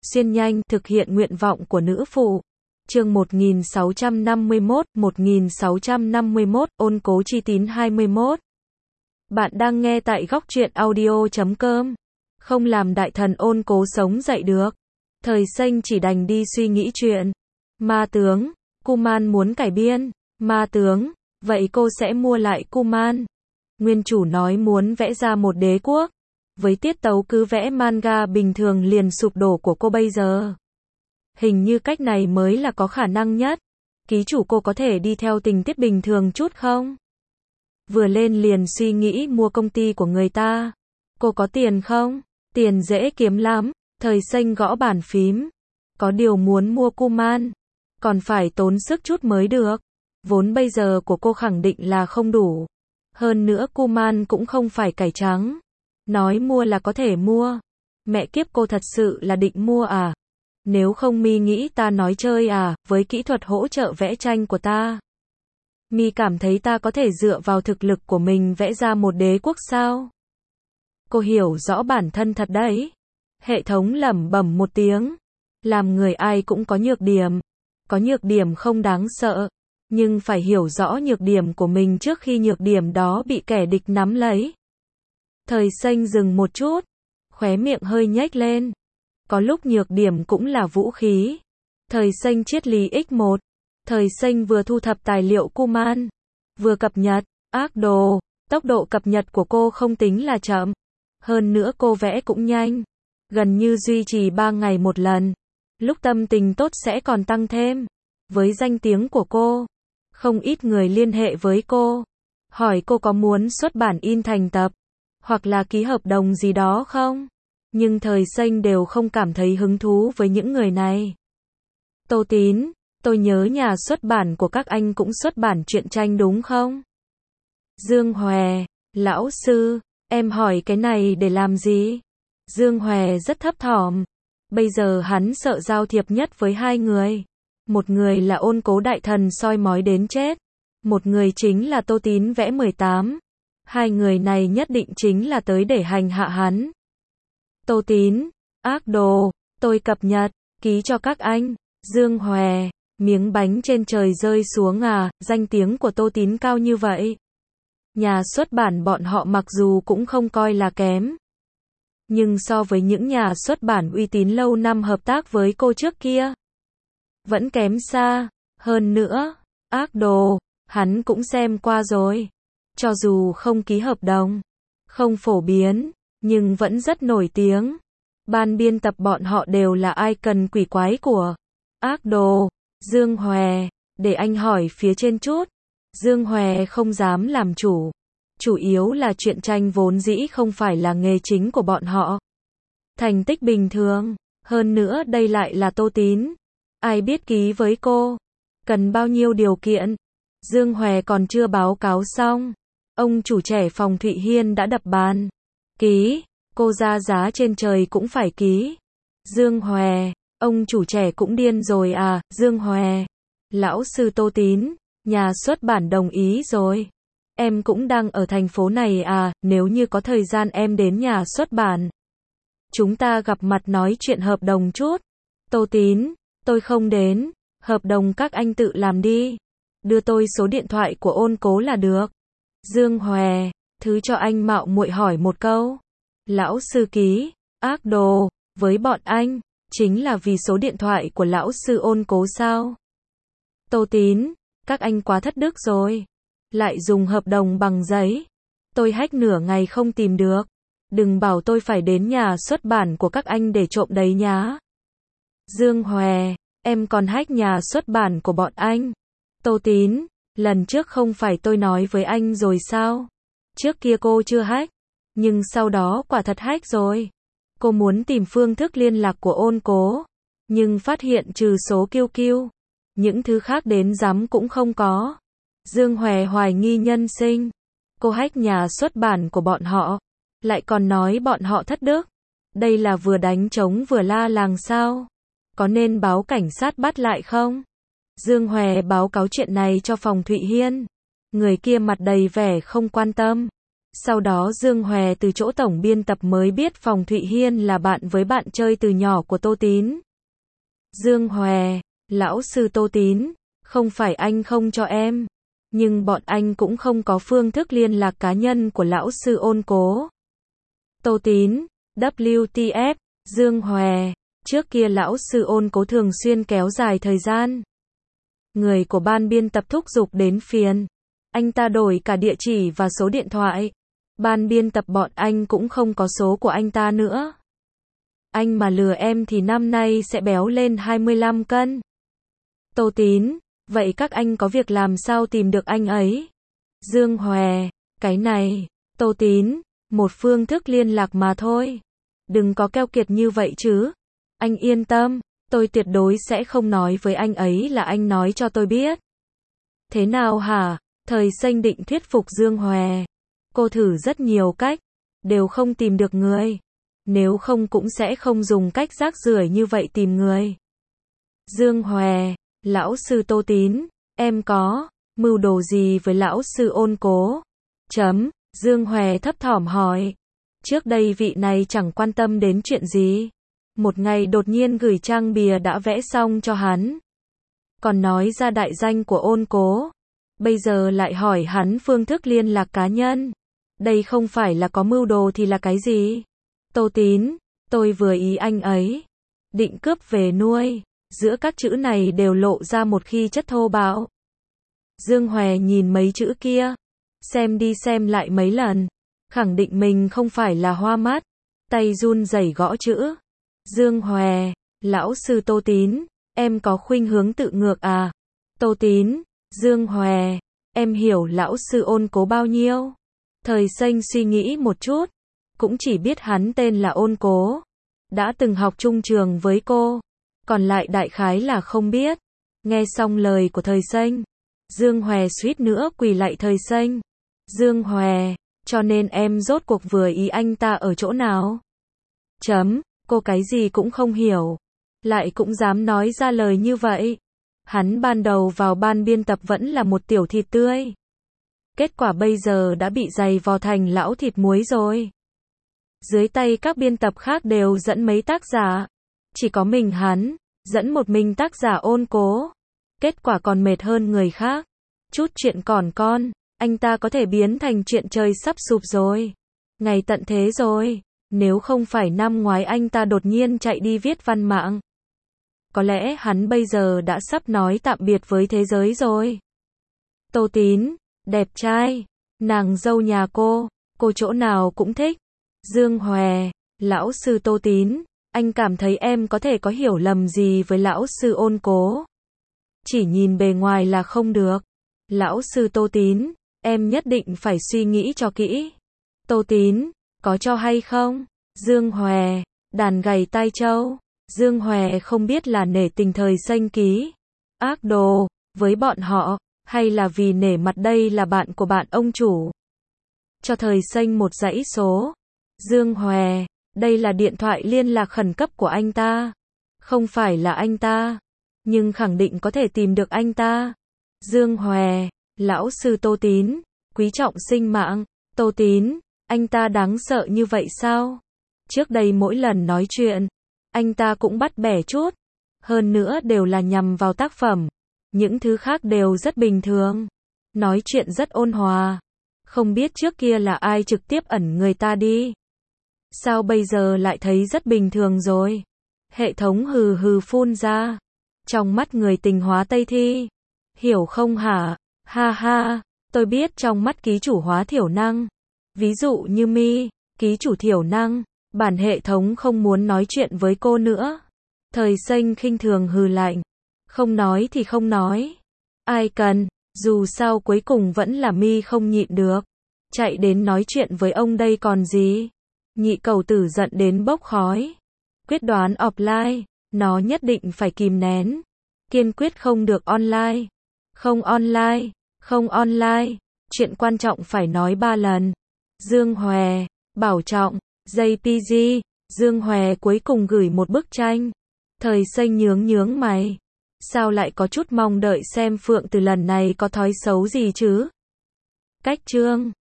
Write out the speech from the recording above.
xuyên nhanh, thực hiện nguyện vọng của nữ phụ. Chương 1651, ôn cố chi tín 21. Bạn đang nghe tại góc truyện audio.com. Không làm đại thần ôn cố sống dậy được. Thời Xanh chỉ đành đi suy nghĩ chuyện. Ma tướng, Kuman muốn cải biên. Ma tướng, vậy cô sẽ mua lại Kuman. Nguyên chủ nói muốn vẽ ra một đế quốc. Với tiết tấu cứ vẽ manga bình thường liền sụp đổ của cô bây giờ. Hình như cách này mới là có khả năng nhất. Ký chủ cô có thể đi theo tình tiết bình thường chút không? Vừa lên liền suy nghĩ mua công ty của người ta. Cô có tiền không? Tiền dễ kiếm lắm. Thời Xanh gõ bàn phím. Có điều muốn mua Kuman. Còn phải tốn sức chút mới được. Vốn bây giờ của cô khẳng định là không đủ. Hơn nữa Kuman cũng không phải cải trắng. Nói mua là có thể mua. Mẹ kiếp, cô thật sự là định mua à? Nếu không mi nghĩ ta nói chơi à, với kỹ thuật hỗ trợ vẽ tranh của ta. Mi cảm thấy ta có thể dựa vào thực lực của mình vẽ ra một đế quốc sao? Cô hiểu rõ bản thân thật đấy. Hệ thống lẩm bẩm một tiếng. Làm người ai cũng có nhược điểm. Có nhược điểm không đáng sợ. Nhưng phải hiểu rõ nhược điểm của mình trước khi nhược điểm đó bị kẻ địch nắm lấy. Thời Xanh dừng một chút. Khóe miệng hơi nhếch lên. Có lúc nhược điểm cũng là vũ khí. Thời Xanh triết lý X1. Thời Xanh vừa thu thập tài liệu Kuman. Vừa cập nhật. Ác đồ. Tốc độ cập nhật của cô không tính là chậm. Hơn nữa cô vẽ cũng nhanh. Gần như duy trì 3 ngày một lần. Lúc tâm tình tốt sẽ còn tăng thêm. Với danh tiếng của cô. Không ít người liên hệ với cô. Hỏi cô có muốn xuất bản in thành tập. Hoặc là ký hợp đồng gì đó không? Nhưng Thời Xanh đều không cảm thấy hứng thú với những người này. Tô Tín, tôi nhớ nhà xuất bản của các anh cũng xuất bản truyện tranh đúng không? Dương Hòe, lão sư, em hỏi cái này để làm gì? Dương Hòe rất thấp thỏm. Bây giờ hắn sợ giao thiệp nhất với hai người. Một người là ôn cố đại thần soi mói đến chết. Một người chính là Tô Tín vẽ 18. Hai người này nhất định chính là tới để hành hạ hắn. Tô Tín, ác đồ, tôi cập nhật, ký cho các anh. Dương Hòe, miếng bánh trên trời rơi xuống à, danh tiếng của Tô Tín cao như vậy. Nhà xuất bản bọn họ mặc dù cũng không coi là kém. Nhưng so với những nhà xuất bản uy tín lâu năm hợp tác với cô trước kia, vẫn kém xa. Hơn nữa, ác đồ, hắn cũng xem qua rồi. Cho dù không ký hợp đồng, không phổ biến, nhưng vẫn rất nổi tiếng. Ban biên tập bọn họ đều là ai cần quỷ quái của ác đồ. Dương Hòe, để anh hỏi phía trên chút. Dương Hòe không dám làm chủ. Chủ yếu là truyện tranh vốn dĩ không phải là nghề chính của bọn họ. Thành tích bình thường. Hơn nữa đây lại là Tô Tín. Ai biết ký với cô? Cần bao nhiêu điều kiện? Dương Hòe còn chưa báo cáo xong. Ông chủ trẻ phòng Thụy Hiên đã đập bàn. Ký, cô ra giá trên trời cũng phải ký. Dương Hòe, ông chủ trẻ cũng điên rồi à? Dương Hòe, lão sư Tô Tín, nhà xuất bản đồng ý rồi. Em cũng đang ở thành phố này à, nếu như có thời gian em đến nhà xuất bản. Chúng ta gặp mặt nói chuyện hợp đồng chút. Tô Tín, tôi không đến, hợp đồng các anh tự làm đi. Đưa tôi số điện thoại của ôn cố là được. Dương Hòe, thứ cho anh mạo muội hỏi một câu. Lão sư ký, ác đồ, với bọn anh, chính là vì số điện thoại của lão sư ôn cố sao? Tô Tín, các anh quá thất đức rồi. Lại dùng hợp đồng bằng giấy. Tôi hack nửa ngày không tìm được. Đừng bảo tôi phải đến nhà xuất bản của các anh để trộm đấy nhá. Dương Hòe, em còn hack nhà xuất bản của bọn anh. Tô Tín, lần trước không phải tôi nói với anh rồi sao? Trước kia cô chưa hack, nhưng sau đó quả thật hack rồi. Cô muốn tìm phương thức liên lạc của ôn cố, nhưng phát hiện trừ số QQ, những thứ khác đến rắm cũng không có. Dương Hòe hoài nghi nhân sinh. Cô hack nhà xuất bản của bọn họ, lại còn nói bọn họ thất đức. Đây là vừa đánh trống vừa la làng sao? Có nên báo cảnh sát bắt lại không? Dương Hòe báo cáo chuyện này cho phòng Thụy Hiên. Người kia mặt đầy vẻ không quan tâm. Sau đó Dương Hòe từ chỗ tổng biên tập mới biết Phòng Thụy Hiên là bạn với bạn chơi từ nhỏ của Tô Tín. Dương Hòe, lão sư Tô Tín, không phải anh không cho em, nhưng bọn anh cũng không có phương thức liên lạc cá nhân của lão sư Ôn Cố. Tô Tín, WTF, Dương Hòe, trước kia lão sư Ôn Cố thường xuyên kéo dài thời gian. Người của ban biên tập thúc giục đến phiền. Anh ta đổi cả địa chỉ và số điện thoại. Ban biên tập bọn anh cũng không có số của anh ta nữa. Anh mà lừa em thì năm nay sẽ béo lên 25 cân. Tô Tín, vậy các anh có việc làm sao tìm được anh ấy? Dương Hòe, cái này, Tô Tín, một phương thức liên lạc mà thôi. Đừng có keo kiệt như vậy chứ. Anh yên tâm, tôi tuyệt đối sẽ không nói với anh ấy là anh nói cho tôi biết. Thế nào hả? Thời Xanh định thuyết phục Dương Hòe. Cô thử rất nhiều cách, đều không tìm được người. Nếu không cũng sẽ không dùng cách rác rưởi như vậy tìm người. Dương Hòe, lão sư Tô Tín, em có mưu đồ gì với lão sư Ôn Cố? Dương Hòe thấp thỏm hỏi. Trước đây vị này chẳng quan tâm đến chuyện gì. Một ngày đột nhiên gửi trang bìa đã vẽ xong cho hắn. Còn nói ra đại danh của Ôn Cố. Bây giờ lại hỏi hắn phương thức liên lạc cá nhân. Đây không phải là có mưu đồ thì là cái gì? Tô Tín, tôi vừa ý anh ấy. Định cướp về nuôi. Giữa các chữ này đều lộ ra một khí chất thô bạo. Dương Hòe nhìn mấy chữ kia. Xem đi xem lại mấy lần. Khẳng định mình không phải là hoa mắt. Tay run rẩy gõ chữ. Dương Hòe, lão sư Tô Tín, em có khuynh hướng tự ngược à? Tô Tín, Dương Hòe, em hiểu lão sư Ôn Cố bao nhiêu? Thời Xanh suy nghĩ một chút, cũng chỉ biết hắn tên là Ôn Cố, đã từng học chung trường với cô, còn lại đại khái là không biết. Nghe xong lời của Thời Xanh, Dương Hòe suýt nữa quỳ lạy Thời Xanh. Dương Hòe, cho nên em rốt cuộc vừa ý anh ta ở chỗ nào? Cô cái gì cũng không hiểu, lại cũng dám nói ra lời như vậy. Hắn ban đầu vào ban biên tập vẫn là một tiểu thịt tươi. Kết quả bây giờ đã bị giày vò thành lão thịt muối rồi. Dưới tay các biên tập khác đều dẫn mấy tác giả. Chỉ có mình hắn, dẫn một mình tác giả Ôn Cố. Kết quả còn mệt hơn người khác. Chút chuyện còn con, anh ta có thể biến thành chuyện trời sắp sụp rồi. Ngày tận thế rồi. Nếu không phải năm ngoái anh ta đột nhiên chạy đi viết văn mạng. Có lẽ hắn bây giờ đã sắp nói tạm biệt với thế giới rồi. Tô Tín, đẹp trai, nàng dâu nhà cô chỗ nào cũng thích. Dương Hòe, lão sư Tô Tín, anh cảm thấy em có thể có hiểu lầm gì với lão sư Ôn Cố. Chỉ nhìn bề ngoài là không được. Lão sư Tô Tín, em nhất định phải suy nghĩ cho kỹ. Tô Tín, có cho hay không? Dương Hòe, đàn gầy tai trâu. Dương Hòe không biết là nể tình Thời Xanh ký ác đồ với bọn họ, hay là vì nể mặt đây là bạn của bạn ông chủ. Cho Thời Xanh một dãy số. Dương Hòe, đây là điện thoại liên lạc khẩn cấp của anh ta. Không phải là anh ta, nhưng khẳng định có thể tìm được anh ta. Dương Hòe, lão sư Tô Tín, quý trọng sinh mạng. Tô Tín, anh ta đáng sợ như vậy sao? Trước đây mỗi lần nói chuyện, anh ta cũng bắt bẻ chút. Hơn nữa đều là nhằm vào tác phẩm. Những thứ khác đều rất bình thường. Nói chuyện rất ôn hòa. Không biết trước kia là ai trực tiếp ẩn người ta đi. Sao bây giờ lại thấy rất bình thường rồi? Hệ thống hừ hừ phun ra. Trong mắt người tình hóa Tây Thi. Hiểu không hả? Ha ha, tôi biết trong mắt ký chủ hóa thiểu năng. Ví dụ như Mi, ký chủ thiểu năng. Bản hệ thống không muốn nói chuyện với cô nữa. Thời Xanh khinh thường hừ lạnh. Không nói thì không nói. Ai cần, dù sao cuối cùng vẫn là Mi không nhịn được. Chạy đến nói chuyện với ông đây còn gì. Nhị cầu tử giận đến bốc khói. Quyết đoán offline, nó nhất định phải kìm nén. Kiên quyết không được online. Không online, không online. Chuyện quan trọng phải nói 3 lần. Dương Hòe, bảo trọng. JPG, Dương Hòe cuối cùng gửi một bức tranh. Thời Xanh nhướng mày. Sao lại có chút mong đợi xem Phượng Từ lần này có thói xấu gì chứ? Cách chương